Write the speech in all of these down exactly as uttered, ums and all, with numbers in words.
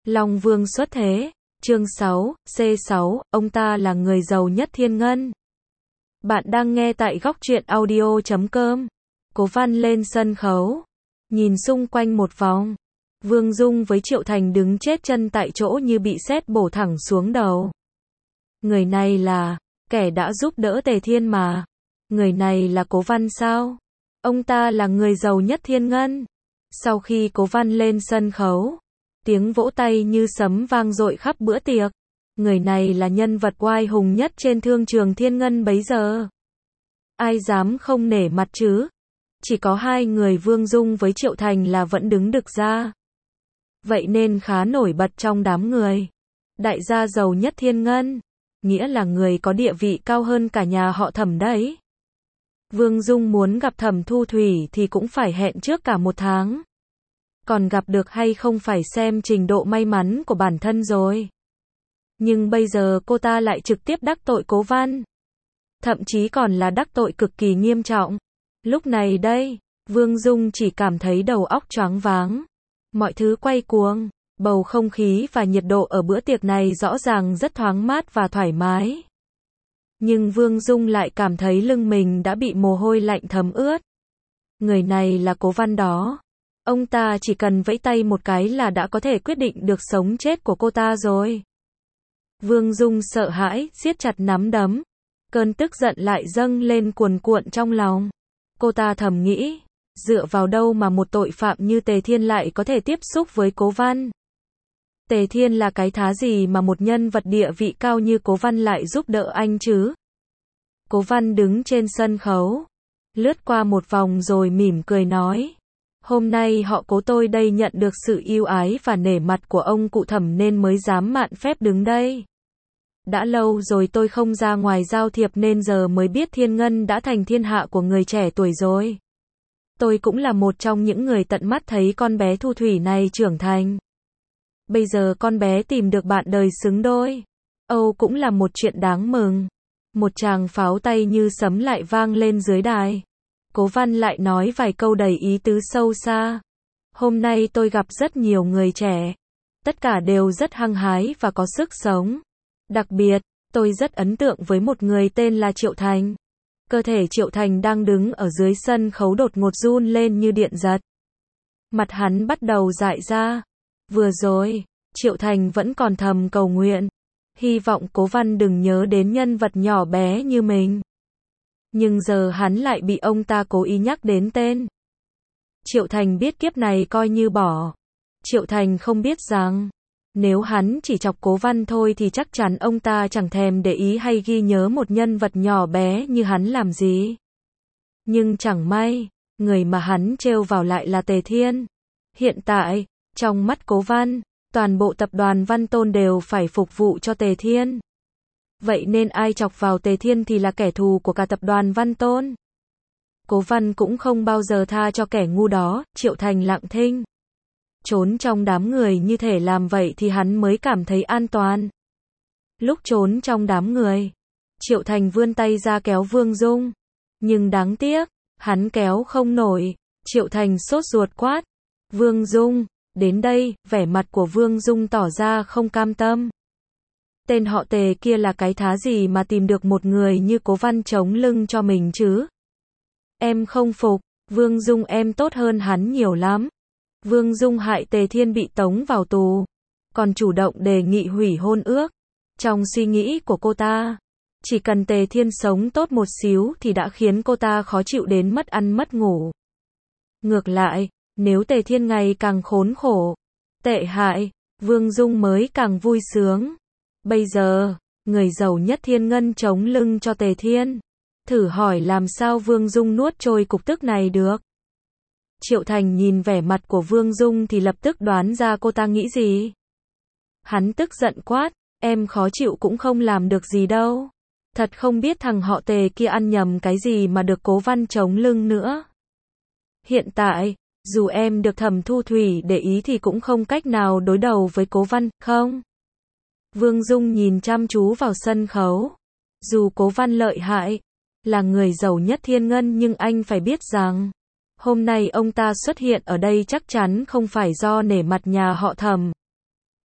Long Vương xuất thế, chương sáu, C sáu, ông ta là người giàu nhất thiên ngân. Bạn đang nghe tại góc truyện audio chấm com. Cố Văn lên sân khấu, nhìn xung quanh một vòng. Vương Dung với Triệu Thành đứng chết chân tại chỗ như bị sét bổ thẳng xuống đầu. Người này là kẻ đã giúp đỡ Tề Thiên mà. Người này là Cố Văn sao? Ông ta là người giàu nhất thiên ngân. Sau khi Cố Văn lên sân khấu, tiếng vỗ tay như sấm vang dội khắp bữa tiệc. Người này là nhân vật oai hùng nhất trên thương trường thiên ngân bấy giờ. Ai dám không nể mặt chứ? Chỉ có hai người Vương Dung với Triệu Thành là vẫn đứng đực ra. Vậy nên khá nổi bật trong đám người. Đại gia giàu nhất thiên ngân, nghĩa là người có địa vị cao hơn cả nhà họ Thẩm đấy. Vương Dung muốn gặp Thẩm Thu Thủy thì cũng phải hẹn trước cả một tháng. Còn gặp được hay không phải xem trình độ may mắn của bản thân rồi. Nhưng bây giờ cô ta lại trực tiếp đắc tội Cố Văn. Thậm chí còn là đắc tội cực kỳ nghiêm trọng. Lúc này đây, Vương Dung chỉ cảm thấy đầu óc choáng váng. Mọi thứ quay cuồng, bầu không khí và nhiệt độ ở bữa tiệc này rõ ràng rất thoáng mát và thoải mái. Nhưng Vương Dung lại cảm thấy lưng mình đã bị mồ hôi lạnh thấm ướt. Người này là Cố Văn đó. Ông ta chỉ cần vẫy tay một cái là đã có thể quyết định được sống chết của cô ta rồi. Vương Dung sợ hãi, siết chặt nắm đấm. Cơn tức giận lại dâng lên cuồn cuộn trong lòng. Cô ta thầm nghĩ, dựa vào đâu mà một tội phạm như Tề Thiên lại có thể tiếp xúc với Cố Văn? Tề Thiên là cái thá gì mà một nhân vật địa vị cao như Cố Văn lại giúp đỡ anh chứ? Cố Văn đứng trên sân khấu, lướt qua một vòng rồi mỉm cười nói. Hôm nay họ Cố tôi đây nhận được sự yêu ái và nể mặt của ông cụ Thẩm nên mới dám mạn phép đứng đây. Đã lâu rồi tôi không ra ngoài giao thiệp nên giờ mới biết thiên ngân đã thành thiên hạ của người trẻ tuổi rồi. Tôi cũng là một trong những người tận mắt thấy con bé Thu Thủy này trưởng thành. Bây giờ con bé tìm được bạn đời xứng đôi. Âu cũng là một chuyện đáng mừng. Một tràng pháo tay như sấm lại vang lên dưới đài. Cố Văn lại nói vài câu đầy ý tứ sâu xa. Hôm nay tôi gặp rất nhiều người trẻ. Tất cả đều rất hăng hái và có sức sống. Đặc biệt, tôi rất ấn tượng với một người tên là Triệu Thành. Cơ thể Triệu Thành đang đứng ở dưới sân khấu đột ngột run lên như điện giật. Mặt hắn bắt đầu dại ra. Vừa rồi, Triệu Thành vẫn còn thầm cầu nguyện. Hy vọng Cố Văn đừng nhớ đến nhân vật nhỏ bé như mình. Nhưng giờ hắn lại bị ông ta cố ý nhắc đến tên. Triệu Thành biết kiếp này coi như bỏ. Triệu Thành không biết rằng, nếu hắn chỉ chọc Cố Văn thôi thì chắc chắn ông ta chẳng thèm để ý hay ghi nhớ một nhân vật nhỏ bé như hắn làm gì. Nhưng chẳng may, người mà hắn trêu vào lại là Tề Thiên. Hiện tại, trong mắt Cố Văn, toàn bộ tập đoàn Văn Tôn đều phải phục vụ cho Tề Thiên. Vậy nên ai chọc vào Tề Thiên thì là kẻ thù của cả tập đoàn Văn Tôn. Cố Văn cũng không bao giờ tha cho kẻ ngu đó. Triệu Thành lặng thinh. Trốn trong đám người như thể làm vậy thì hắn mới cảm thấy an toàn. Lúc trốn trong đám người, Triệu Thành vươn tay ra kéo Vương Dung. Nhưng đáng tiếc, hắn kéo không nổi. Triệu Thành sốt ruột quát. Vương Dung, đến đây. Vẻ mặt của Vương Dung tỏ ra không cam tâm. Tên họ Tề kia là cái thá gì mà tìm được một người như Cố Văn chống lưng cho mình chứ? Em không phục. Vương Dung em tốt hơn hắn nhiều lắm. Vương Dung hại Tề Thiên bị tống vào tù, còn chủ động đề nghị hủy hôn ước. Trong suy nghĩ của cô ta, chỉ cần Tề Thiên sống tốt một xíu thì đã khiến cô ta khó chịu đến mất ăn mất ngủ. Ngược lại, nếu Tề Thiên ngày càng khốn khổ, tệ hại, Vương Dung mới càng vui sướng. Bây giờ, người giàu nhất thiên ngân chống lưng cho Tề Thiên. Thử hỏi làm sao Vương Dung nuốt trôi cục tức này được? Triệu Thành nhìn vẻ mặt của Vương Dung thì lập tức đoán ra cô ta nghĩ gì. Hắn tức giận quát, em khó chịu cũng không làm được gì đâu. Thật không biết thằng họ Tề kia ăn nhầm cái gì mà được Cố Văn chống lưng nữa. Hiện tại, dù em được Thẩm Thu Thủy để ý thì cũng không cách nào đối đầu với Cố Văn, không? Vương Dung nhìn chăm chú vào sân khấu. Dù Cố Văn lợi hại, là người giàu nhất thiên ngân nhưng anh phải biết rằng, hôm nay ông ta xuất hiện ở đây chắc chắn không phải do nể mặt nhà họ Thẩm.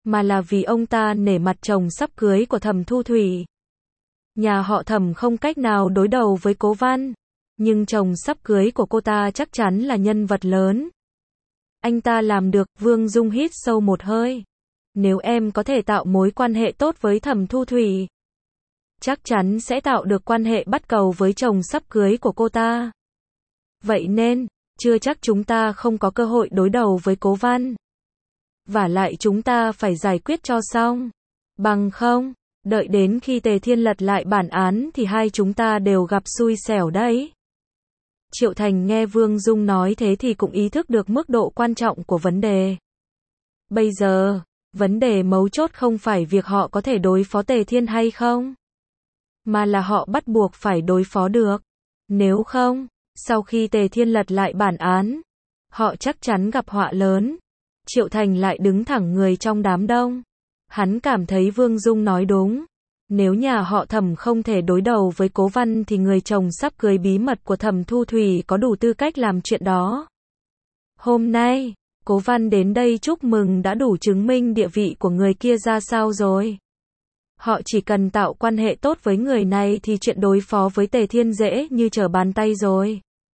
mà là vì ông ta nể mặt chồng sắp cưới của Thẩm Thu Thủy. Nhà họ Thẩm không cách nào đối đầu với Cố Văn, nhưng chồng sắp cưới của cô ta chắc chắn là nhân vật lớn. Anh ta làm được. Vương Dung hít sâu một hơi. Nếu em có thể tạo mối quan hệ tốt với Thẩm Thu Thủy, chắc chắn sẽ tạo được quan hệ bắt cầu với chồng sắp cưới của cô ta. Vậy nên, chưa chắc chúng ta không có cơ hội đối đầu với Cố Văn. Vả lại chúng ta phải giải quyết cho xong. Bằng không, đợi đến khi Tề Thiên lật lại bản án thì hai chúng ta đều gặp xui xẻo đấy. Triệu Thành nghe Vương Dung nói thế thì cũng ý thức được mức độ quan trọng của vấn đề. Bây giờ, vấn đề mấu chốt không phải việc họ có thể đối phó Tề Thiên hay không, mà là họ bắt buộc phải đối phó được. Nếu không, sau khi Tề Thiên lật lại bản án, họ chắc chắn gặp họa lớn. Triệu Thành lại đứng thẳng người trong đám đông. Hắn cảm thấy Vương Dung nói đúng. Nếu nhà họ Thẩm không thể đối đầu với Cố Văn thì người chồng sắp cưới bí mật của Thẩm Thu Thủy có đủ tư cách làm chuyện đó. Hôm nay, Cố Văn đến đây chúc mừng đã đủ chứng minh địa vị của người kia ra sao rồi. Họ chỉ cần tạo quan hệ tốt với người này thì chuyện đối phó với Tề Thiên dễ như trở bàn tay rồi.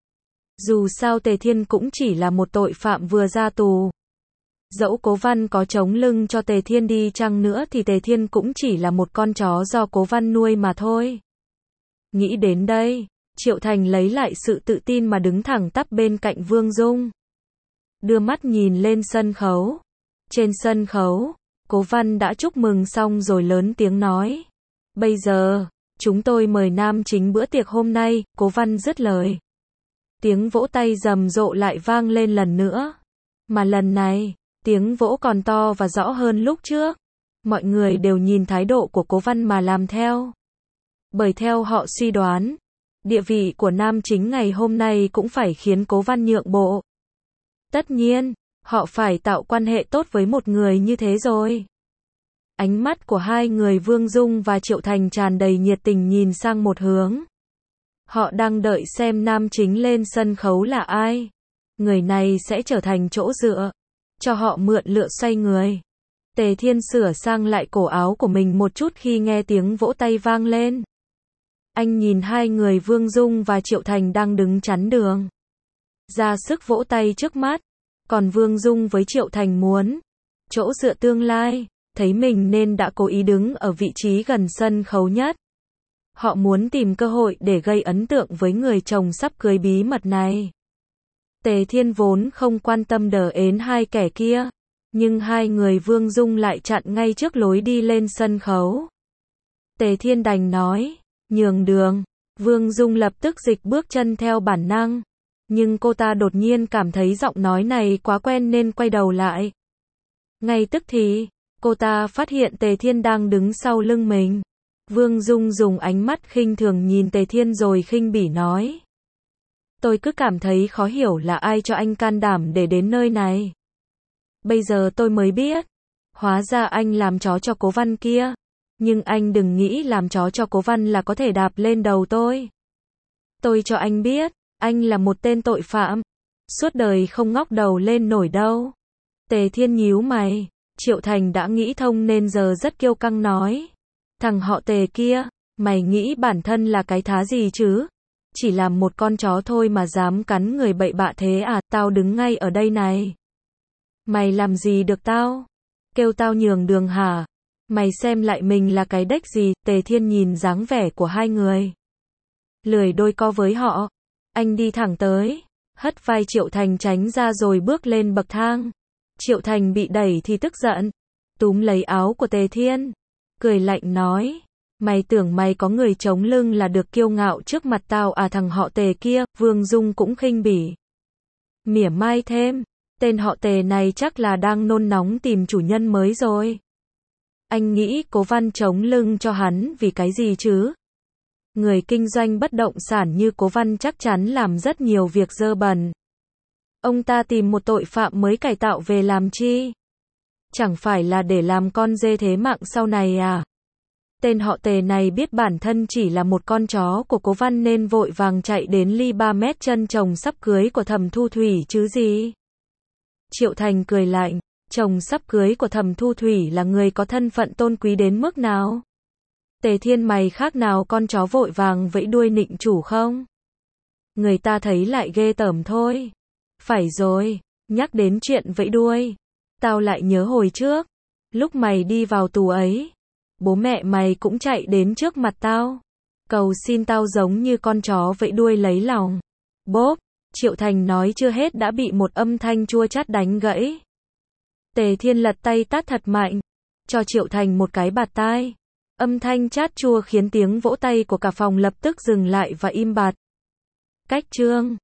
Dù sao Tề Thiên cũng chỉ là một tội phạm vừa ra tù. Dẫu Cố Văn có chống lưng cho Tề Thiên đi chăng nữa thì Tề Thiên cũng chỉ là một con chó do Cố Văn nuôi mà thôi. Nghĩ đến đây, Triệu Thành lấy lại sự tự tin mà đứng thẳng tắp bên cạnh Vương Dung. Đưa mắt nhìn lên sân khấu. Trên sân khấu, Cố Văn đã chúc mừng xong rồi lớn tiếng nói. Bây giờ, chúng tôi mời nam chính bữa tiệc hôm nay. Cố Văn dứt lời. Tiếng vỗ tay rầm rộ lại vang lên lần nữa. Mà lần này, tiếng vỗ còn to và rõ hơn lúc trước. Mọi người đều nhìn thái độ của Cố Văn mà làm theo. Bởi theo họ suy đoán, địa vị của nam chính ngày hôm nay cũng phải khiến Cố Văn nhượng bộ. Tất nhiên, họ phải tạo quan hệ tốt với một người như thế rồi. Ánh mắt của hai người Vương Dung và Triệu Thành tràn đầy nhiệt tình nhìn sang một hướng. Họ đang đợi xem nam chính lên sân khấu là ai. Người này sẽ trở thành chỗ dựa cho họ mượn lựa xoay người. Tề Thiên sửa sang lại cổ áo của mình một chút khi nghe tiếng vỗ tay vang lên. Anh nhìn hai người Vương Dung và Triệu Thành đang đứng chắn đường, ra sức vỗ tay trước mắt. Còn Vương Dung với Triệu Thành muốn chỗ dựa tương lai, thấy mình nên đã cố ý đứng ở vị trí gần sân khấu nhất. Họ muốn tìm cơ hội để gây ấn tượng với người chồng sắp cưới bí mật này. Tề Thiên vốn không quan tâm đờ ến hai kẻ kia, nhưng hai người Vương Dung lại chặn ngay trước lối đi lên sân khấu. Tề Thiên đành nói, nhường đường. Vương Dung lập tức dịch bước chân theo bản năng, nhưng cô ta đột nhiên cảm thấy giọng nói này quá quen nên quay đầu lại. Ngay tức thì, cô ta phát hiện Tề Thiên đang đứng sau lưng mình. Vương Dung dùng ánh mắt khinh thường nhìn Tề Thiên rồi khinh bỉ nói. Tôi cứ cảm thấy khó hiểu là ai cho anh can đảm để đến nơi này. Bây giờ tôi mới biết. Hóa ra anh làm chó cho Cố Văn kia. Nhưng anh đừng nghĩ làm chó cho Cố Văn là có thể đạp lên đầu tôi. Tôi cho anh biết, anh là một tên tội phạm. Suốt đời không ngóc đầu lên nổi đâu. Tề Thiên nhíu mày. Triệu Thành đã nghĩ thông nên giờ rất kiêu căng nói. Thằng họ Tề kia, mày nghĩ bản thân là cái thá gì chứ? Chỉ là một con chó thôi mà dám cắn người bậy bạ thế à? Tao đứng ngay ở đây này. Mày làm gì được tao? Kêu tao nhường đường hả? Mày xem lại mình là cái đếch gì? Tề Thiên nhìn dáng vẻ của hai người, lười đôi co với họ. Anh đi thẳng tới, hất vai Triệu Thành tránh ra rồi bước lên bậc thang. Triệu Thành bị đẩy thì tức giận, túm lấy áo của Tề Thiên, cười lạnh nói. Mày tưởng mày có người chống lưng là được kiêu ngạo trước mặt tao à? Thằng họ Tề kia. Vương Dung cũng khinh bỉ, mỉa mai thêm. Tên họ Tề này chắc là đang nôn nóng tìm chủ nhân mới rồi. Anh nghĩ Cố Văn chống lưng cho hắn vì cái gì chứ? Người kinh doanh bất động sản như Cố Văn chắc chắn làm rất nhiều việc dơ bẩn. Ông ta tìm một tội phạm mới cải tạo về làm chi? Chẳng phải là để làm con dê thế mạng sau này à? Tên họ Tề này biết bản thân chỉ là một con chó của Cố Văn nên vội vàng chạy đến ly ba mét chân chồng sắp cưới của Thẩm Thu Thủy chứ gì? Triệu Thành cười lạnh. Chồng sắp cưới của Thẩm Thu Thủy là người có thân phận tôn quý đến mức nào? Tề Thiên mày khác nào con chó vội vàng vẫy đuôi nịnh chủ không? Người ta thấy lại ghê tởm thôi. Phải rồi, nhắc đến chuyện vẫy đuôi, tao lại nhớ hồi trước, lúc mày đi vào tù ấy, bố mẹ mày cũng chạy đến trước mặt tao, cầu xin tao giống như con chó vẫy đuôi lấy lòng. Bốp, Triệu Thành nói chưa hết đã bị một âm thanh chua chát đánh gãy. Tề Thiên lật tay tát thật mạnh, cho Triệu Thành một cái bạt tai. Âm thanh chát chua khiến tiếng vỗ tay của cả phòng lập tức dừng lại và im bặt. Cách chương